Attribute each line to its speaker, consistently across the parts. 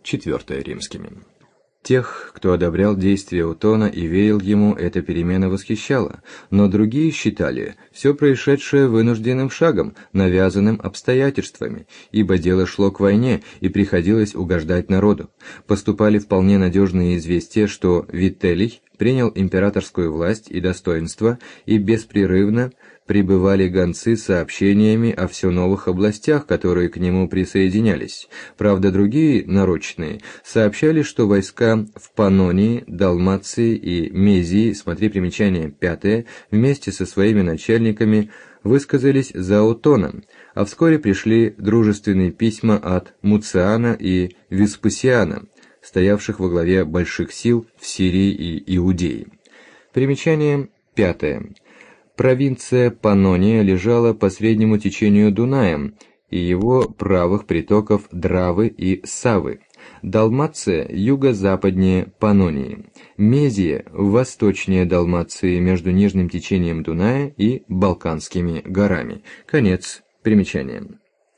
Speaker 1: 4 римскими. Тех, кто одобрял действия Отона и верил ему, эта перемена восхищала, но другие считали все происшедшее вынужденным шагом, навязанным обстоятельствами, ибо дело шло к войне и приходилось угождать народу. Поступали вполне надежные известия, что Вителлий принял императорскую власть и достоинство, и беспрерывно прибывали гонцы с сообщениями о все новых областях, которые к нему присоединялись. Правда, другие нарочные сообщали, что войска в Паннонии, Далмации и Мезии, смотри примечание 5, вместе со своими начальниками высказались за Отона, а вскоре пришли дружественные письма от Муциана и Веспасиана, стоявших во главе больших сил в Сирии и Иудее. Примечание 5. Провинция Паннония лежала по среднему течению Дуная и его правых притоков Дравы и Савы. Далмация юго-западнее Паннонии. Мезия восточнее Далмации между нижним течением Дуная и Балканскими горами. Конец примечания.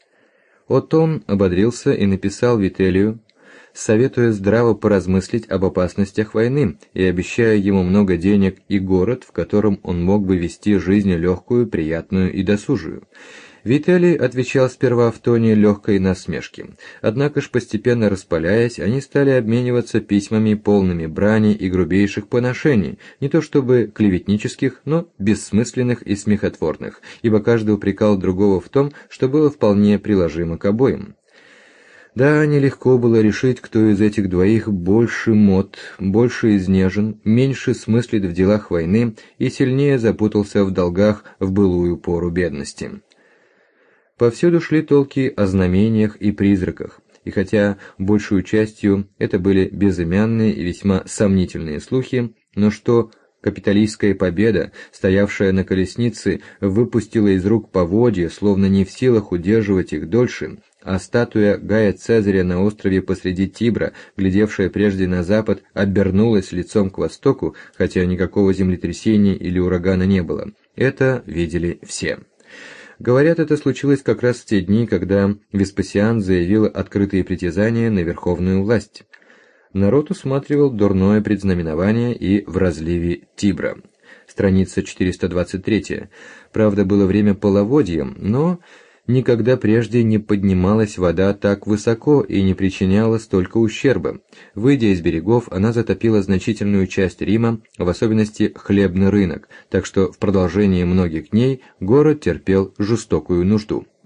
Speaker 1: Отон ободрился и написал Вителлию, советуя здраво поразмыслить об опасностях войны и обещая ему много денег и город, в котором он мог бы вести жизнь легкую, приятную и досужую. Вителлий отвечал сперва в тоне легкой насмешки, однако ж постепенно распаляясь, они стали обмениваться письмами, полными брани и грубейших поношений, не то чтобы клеветнических, но бессмысленных и смехотворных, ибо каждый упрекал другого в том, что было вполне приложимо к обоим. Да, нелегко было решить, кто из этих двоих больше мод, больше изнежен, меньше смыслит в делах войны и сильнее запутался в долгах в былую пору бедности. Повсюду шли толки о знамениях и призраках, и хотя большую частью это были безымянные и весьма сомнительные слухи, но что капиталистская победа, стоявшая на колеснице, выпустила из рук поводья, словно не в силах удерживать их дольше, а статуя Гая Цезаря на острове посреди Тибра, глядевшая прежде на запад, обернулась лицом к востоку, хотя никакого землетрясения или урагана не было. Это видели все. Говорят, это случилось как раз в те дни, когда Веспасиан заявил открытые притязания на верховную власть. Народ усматривал дурное предзнаменование и в разливе Тибра. Страница 423. Правда, было время половодья, но никогда прежде не поднималась вода так высоко и не причиняла столько ущерба. Выйдя из берегов, она затопила значительную часть Рима, в особенности хлебный рынок, так что в продолжении многих дней город терпел жестокую нужду.